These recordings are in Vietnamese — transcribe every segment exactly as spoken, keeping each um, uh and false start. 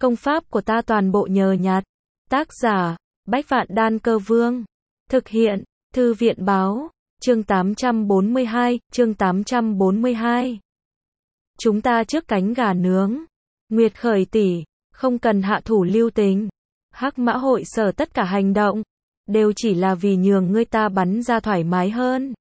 Công pháp của ta toàn bộ nhờ nhặt. Tác giả, Bách Vạn Đan Cơ Vương. Thực hiện, Thư viện Báo. Chương tám trăm bốn mươi hai, chương tám trăm bốn mươi hai. Chúng ta trước cánh gà nướng. Nguyệt Khởi tỷ, không cần hạ thủ lưu tình. Hắc Mã Hội Sở tất cả hành động, đều chỉ là vì nhường ngươi ta bắn ra thoải mái hơn.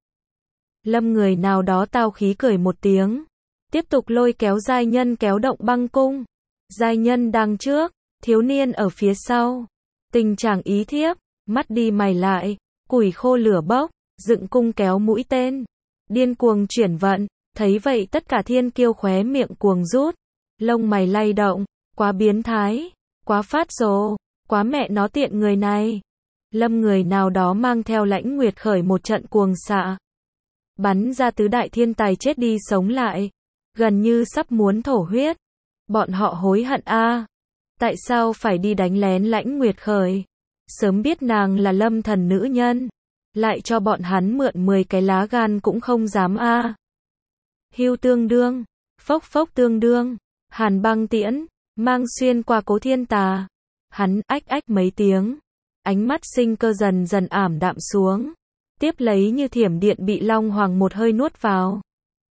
Lâm người nào đó tao khí cười một tiếng. Tiếp tục lôi kéo giai nhân kéo động băng cung. Giai nhân đằng trước, thiếu niên ở phía sau. Tình trạng ý thiếp, mắt đi mày lại, củi khô lửa bốc, dựng cung kéo mũi tên. Điên cuồng chuyển vận, thấy vậy tất cả thiên kiêu khóe miệng cuồng rút. Lông mày lay động, quá biến thái, quá phát rồ, quá mẹ nó tiện người này. Lâm người nào đó mang theo Lãnh Nguyệt Khởi một trận cuồng xạ. Bắn ra tứ đại thiên tài chết đi sống lại. Gần như sắp muốn thổ huyết. Bọn họ hối hận a à. Tại sao phải đi đánh lén Lãnh Nguyệt Khởi? Sớm biết nàng là Lâm Thần nữ nhân. Lại cho bọn hắn mượn mười cái lá gan cũng không dám a à. Hưu tương đương. Phốc phốc tương đương. Hàn băng tiễn. Mang xuyên qua Cố Thiên Tà. Hắn ách ách mấy tiếng. Ánh mắt sinh cơ dần dần ảm đạm xuống. Tiếp lấy như thiểm điện bị Long Hoàng một hơi nuốt vào.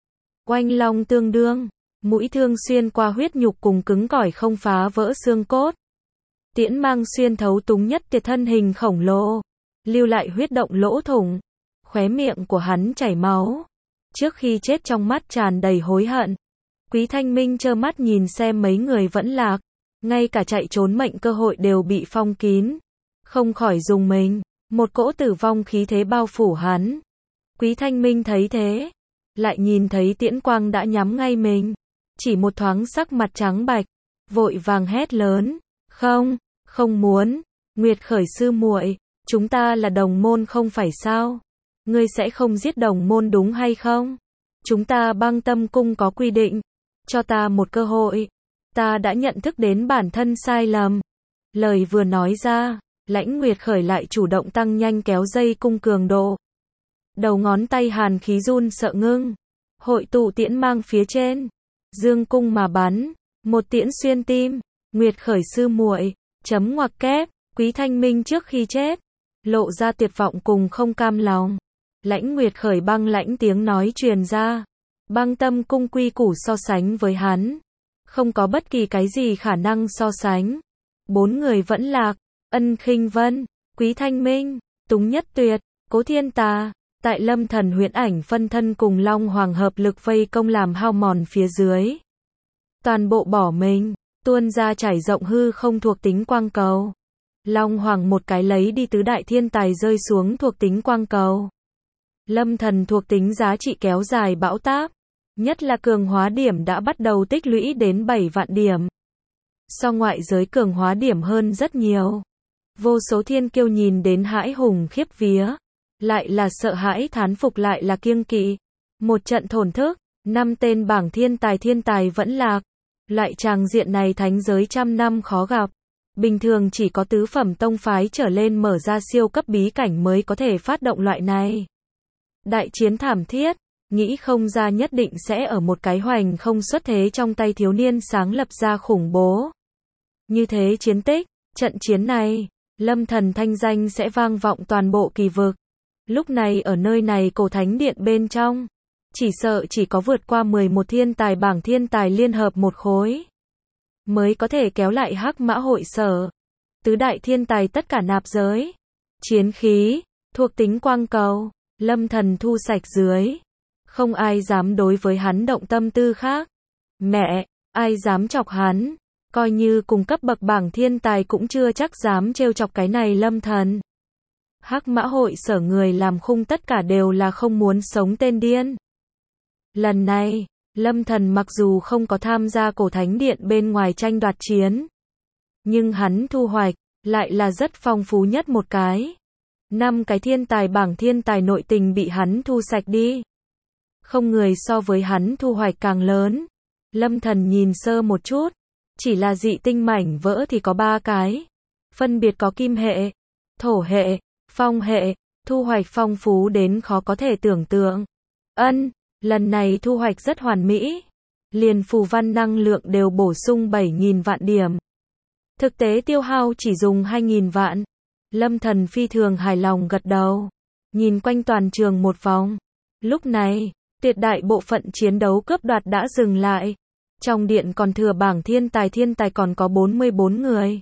Oanh long tương đương. Mũi thương xuyên qua huyết nhục cùng cứng cỏi không phá vỡ xương cốt. Tiễn mang xuyên thấu túng nhất tiệt thân hình khổng lồ. Lưu lại huyết động lỗ thủng. Khóe miệng của hắn chảy máu. Trước khi chết trong mắt tràn đầy hối hận. Quý Thanh Minh trơ mắt nhìn xem mấy người vẫn lạc. Ngay cả chạy trốn mệnh cơ hội đều bị phong kín. Không khỏi dùng mình. Một cỗ tử vong khí thế bao phủ hắn. Quý Thanh Minh thấy thế. Lại nhìn thấy tiễn quang đã nhắm ngay mình. Chỉ một thoáng sắc mặt trắng bạch. Vội vàng hét lớn. Không, không muốn. Nguyệt Khởi sư muội, chúng ta là đồng môn không phải sao? Ngươi sẽ không giết đồng môn đúng hay không? Chúng ta Băng Tâm Cung có quy định. Cho ta một cơ hội. Ta đã nhận thức đến bản thân sai lầm. Lời vừa nói ra, Lãnh Nguyệt Khởi lại chủ động tăng nhanh kéo dây cung cường độ. Đầu ngón tay hàn khí run sợ ngưng. Hội tụ tiễn mang phía trên. Dương cung mà bắn. Một tiễn xuyên tim. Nguyệt Khởi sư muội. Chấm ngoặc kép. Quý Thanh Minh trước khi chết. Lộ ra tuyệt vọng cùng không cam lòng. Lãnh Nguyệt Khởi băng lãnh tiếng nói truyền ra. Băng Tâm Cung quy củ so sánh với hắn. Không có bất kỳ cái gì khả năng so sánh. Bốn người vẫn lạc. Ân Khinh Vân. Quý Thanh Minh. Túng Nhất Tuyệt. Cố Thiên Tà. Tại Lâm Thần huyễn ảnh phân thân cùng Long Hoàng hợp lực vây công làm hao mòn phía dưới. Toàn bộ bỏ mình, tuôn ra trải rộng hư không thuộc tính quang cầu. Long Hoàng một cái lấy đi tứ đại thiên tài rơi xuống thuộc tính quang cầu. Lâm Thần thuộc tính giá trị kéo dài bão táp. Nhất là cường hóa điểm đã bắt đầu tích lũy đến bảy vạn điểm. So ngoại giới cường hóa điểm hơn rất nhiều. Vô số thiên kiêu nhìn đến hãi hùng khiếp vía. Lại là sợ hãi thán phục lại là kiêng kỵ. Một trận thổn thức, năm tên bảng thiên tài thiên tài vẫn lạc. Loại tràng diện này thánh giới trăm năm khó gặp. Bình thường chỉ có tứ phẩm tông phái trở lên mở ra siêu cấp bí cảnh mới có thể phát động loại này. Đại chiến thảm thiết, nghĩ không ra nhất định sẽ ở một cái hoành không xuất thế trong tay thiếu niên sáng lập ra khủng bố. Như thế chiến tích, trận chiến này, Lâm Thần thanh danh sẽ vang vọng toàn bộ kỳ vực. Lúc này ở nơi này cổ thánh điện bên trong, chỉ sợ chỉ có vượt qua mười một thiên tài bảng thiên tài liên hợp một khối, mới có thể kéo lại Hắc Mã Hội Sở. Tứ đại thiên tài tất cả nạp giới. Chiến khí, thuộc tính quang cầu, Lâm Thần thu sạch dưới. Không ai dám đối với hắn động tâm tư khác. Mẹ, ai dám chọc hắn, coi như cùng cấp bậc bảng thiên tài cũng chưa chắc dám trêu chọc cái này Lâm Thần. Hắc Mã Hội Sở người làm khung tất cả đều là không muốn sống tên điên. Lần này, Lâm Thần mặc dù không có tham gia cổ thánh điện bên ngoài tranh đoạt chiến, nhưng hắn thu hoạch, lại là rất phong phú nhất một cái. Năm cái thiên tài bảng thiên tài nội tình bị hắn thu sạch đi. Không người so với hắn thu hoạch càng lớn. Lâm Thần nhìn sơ một chút, chỉ là dị tinh mảnh vỡ thì có ba cái. Phân biệt có kim hệ, thổ hệ, phong hệ, thu hoạch phong phú đến khó có thể tưởng tượng. Ân, lần này thu hoạch rất hoàn mỹ. Liền phù văn năng lượng đều bổ sung bảy nghìn vạn điểm. Thực tế tiêu hao chỉ dùng hai nghìn vạn. Lâm Thần phi thường hài lòng gật đầu. Nhìn quanh toàn trường một vòng. Lúc này, tuyệt đại bộ phận chiến đấu cướp đoạt đã dừng lại. Trong điện còn thừa bảng thiên tài thiên tài còn có bốn mươi bốn người.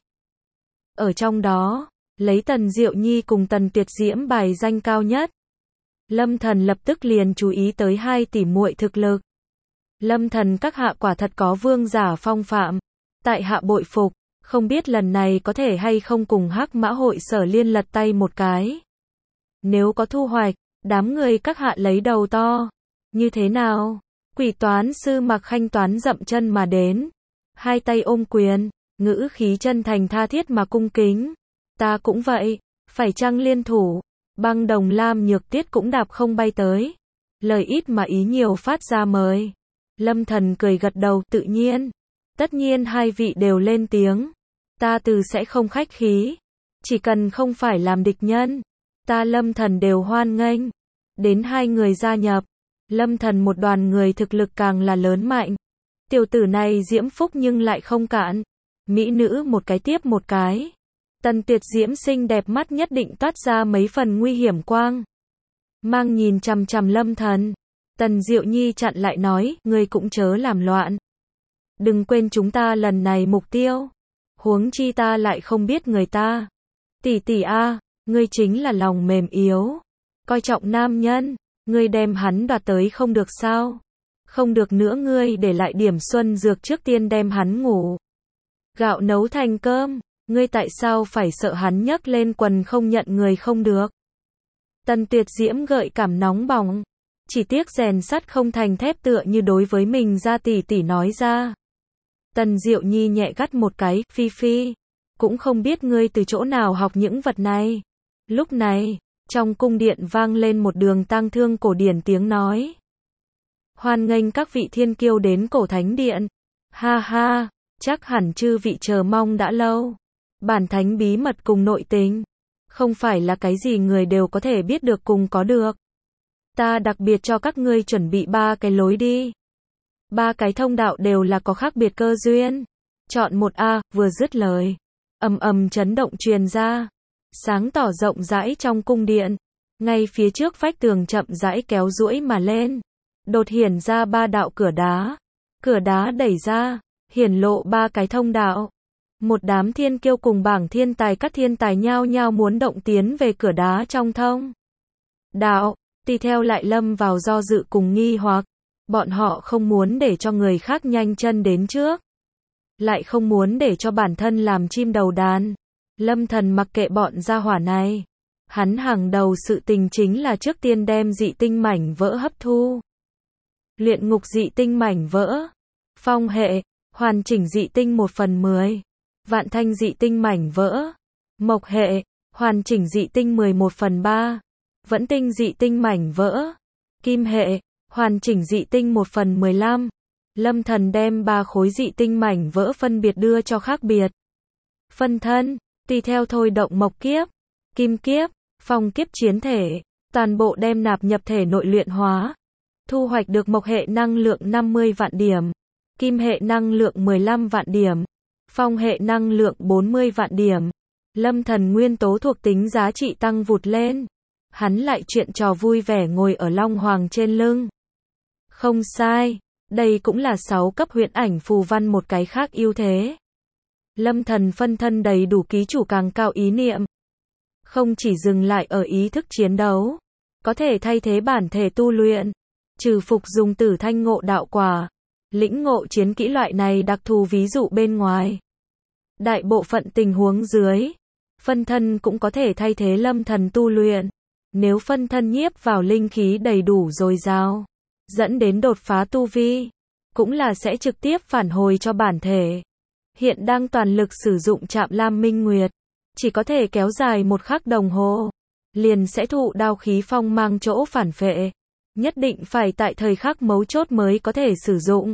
Ở trong đó, lấy Tần Diệu Nhi cùng Tần Tuyệt Diễm bài danh cao nhất. Lâm Thần lập tức liền chú ý tới hai tỷ muội thực lực. Lâm Thần các hạ quả thật có vương giả phong phạm. Tại hạ bội phục, không biết lần này có thể hay không cùng Hắc Mã hội Sở Liên lật tay một cái. Nếu có thu hoạch, đám người các hạ lấy đầu to. Như thế nào? Quỷ toán sư Mạc Khanh Toán dậm chân mà đến. Hai tay ôm quyền, ngữ khí chân thành tha thiết mà cung kính. Ta cũng vậy, phải chăng liên thủ? Băng Đồng Lam Nhược Tiết cũng đạp không bay tới. Lời ít mà ý nhiều phát ra mời. Lâm Thần cười gật đầu, tự nhiên. Tất nhiên hai vị đều lên tiếng. Ta từ sẽ không khách khí. Chỉ cần không phải làm địch nhân. Ta Lâm Thần đều hoan nghênh. Đến hai người gia nhập. Lâm Thần một đoàn người thực lực càng là lớn mạnh. Tiểu tử này diễm phúc nhưng lại không cạn. Mỹ nữ một cái tiếp một cái. Tần Tuyệt Diễm xinh đẹp mắt nhất định toát ra mấy phần nguy hiểm quang. Mang nhìn chằm chằm Lâm Thần. Tần Diệu Nhi chặn lại nói, ngươi cũng chớ làm loạn. Đừng quên chúng ta lần này mục tiêu. Huống chi ta lại không biết người ta. Tỷ tỷ a, ngươi chính là lòng mềm yếu. Coi trọng nam nhân, ngươi đem hắn đoạt tới không được sao? Không được nữa ngươi để lại điểm xuân dược trước tiên đem hắn ngủ. Gạo nấu thành cơm, ngươi tại sao phải sợ hắn nhấc lên quần không nhận người không được? Tần Tuyệt Diễm gợi cảm nóng bỏng. Chỉ tiếc rèn sắt không thành thép tựa như đối với mình ra tỷ tỷ nói ra. Tần Diệu Nhi nhẹ gắt một cái, phi phi. Cũng không biết ngươi từ chỗ nào học những vật này. Lúc này, trong cung điện vang lên một đường tang thương cổ điển tiếng nói. Hoan nghênh các vị thiên kiêu đến cổ thánh điện. Ha ha, chắc hẳn chư vị chờ mong đã lâu. Bản thánh bí mật cùng nội tình. Không phải là cái gì người đều có thể biết được cùng có được. Ta đặc biệt cho các ngươi chuẩn bị ba cái lối đi. Ba cái thông đạo đều là có khác biệt cơ duyên. Chọn một a, vừa dứt lời. Ầm ầm chấn động truyền ra. Sáng tỏ rộng rãi trong cung điện. Ngay phía trước vách tường chậm rãi kéo duỗi mà lên. Đột hiển ra ba đạo cửa đá. Cửa đá đẩy ra, hiển lộ ba cái thông đạo. Một đám thiên kiêu cùng bảng thiên tài các thiên tài nhao nhao muốn động tiến về cửa đá trong thông đạo. Tùy theo lại lâm vào do dự cùng nghi hoặc. Bọn họ không muốn để cho người khác nhanh chân đến trước. Lại không muốn để cho bản thân làm chim đầu đàn. Lâm Thần mặc kệ bọn gia hỏa này. Hắn hàng đầu sự tình chính là trước tiên đem dị tinh mảnh vỡ hấp thu. Luyện ngục dị tinh mảnh vỡ. Phong hệ, hoàn chỉnh dị tinh một phần mười. Vạn thanh dị tinh mảnh vỡ. Mộc hệ, hoàn chỉnh dị tinh mười một phần ba. Vẫn tinh dị tinh mảnh vỡ. Kim hệ, hoàn chỉnh dị tinh một phần mười lăm. Lâm Thần đem ba khối dị tinh mảnh vỡ phân biệt đưa cho khác biệt. Phân thân, tùy theo thôi động mộc kiếp, kim kiếp, phong kiếp chiến thể, toàn bộ đem nạp nhập thể nội luyện hóa. Thu hoạch được mộc hệ năng lượng năm mươi vạn điểm, kim hệ năng lượng mười lăm vạn điểm, phong hệ năng lượng bốn mươi vạn điểm. Lâm Thần nguyên tố thuộc tính giá trị tăng vụt lên. Hắn lại chuyện trò vui vẻ ngồi ở Long Hoàng trên lưng. Không sai, đây cũng là sáu cấp huyễn ảnh phù văn một cái khác ưu thế. Lâm Thần phân thân đầy đủ ký chủ càng cao ý niệm. Không chỉ dừng lại ở ý thức chiến đấu, có thể thay thế bản thể tu luyện, trừ phục dùng tử thanh ngộ đạo quả, lĩnh ngộ chiến kỹ loại này đặc thù ví dụ bên ngoài. Đại bộ phận tình huống dưới, phân thân cũng có thể thay thế Lâm Thần tu luyện. Nếu phân thân nhiếp vào linh khí đầy đủ dồi dào, dẫn đến đột phá tu vi, cũng là sẽ trực tiếp phản hồi cho bản thể. Hiện đang toàn lực sử dụng Trạm Lam Minh Nguyệt, chỉ có thể kéo dài một khắc đồng hồ, liền sẽ thụ đao khí phong mang chỗ phản phệ. Nhất định phải tại thời khắc mấu chốt mới có thể sử dụng.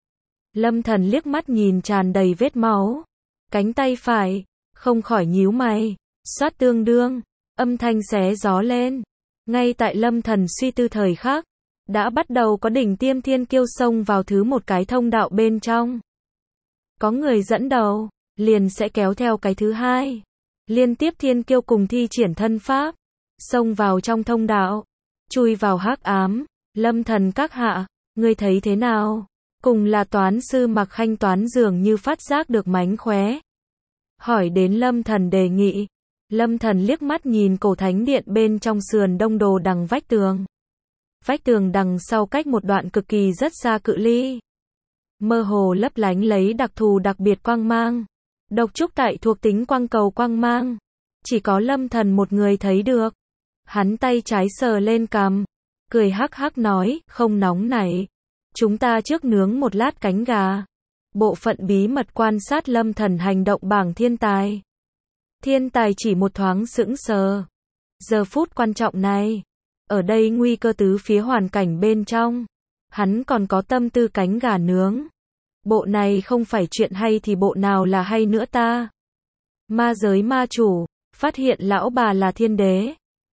Lâm Thần liếc mắt nhìn tràn đầy vết máu, cánh tay phải, không khỏi nhíu mày, xoát tương đương, âm thanh xé gió lên. Ngay tại Lâm Thần suy tư thời khắc, đã bắt đầu có đỉnh tiêm thiên kiêu xông vào thứ một cái thông đạo bên trong. Có người dẫn đầu, liền sẽ kéo theo cái thứ hai. Liên tiếp thiên kiêu cùng thi triển thân pháp, xông vào trong thông đạo, chui vào hắc ám. Lâm Thần các hạ, ngươi thấy thế nào? Cùng là toán sư Mặc Khanh Toán dường như phát giác được mánh khóe. Hỏi đến Lâm Thần đề nghị. Lâm Thần liếc mắt nhìn cổ thánh điện bên trong sườn đông đồ đằng vách tường. Vách tường đằng sau cách một đoạn cực kỳ rất xa cự ly. Mơ hồ lấp lánh lấy đặc thù đặc biệt quang mang. Độc trúc tại thuộc tính quang cầu quang mang. Chỉ có Lâm Thần một người thấy được. Hắn tay trái sờ lên cằm, cười hắc hắc nói, không nóng nảy. Chúng ta trước nướng một lát cánh gà. Bộ phận bí mật quan sát Lâm Thần hành động bảng thiên tài. Thiên tài chỉ một thoáng sững sờ. Giờ phút quan trọng này, ở đây nguy cơ tứ phía hoàn cảnh bên trong, hắn còn có tâm tư cánh gà nướng. Bộ này không phải chuyện hay thì bộ nào là hay nữa ta? Ma giới ma chủ, phát hiện lão bà là thiên đế.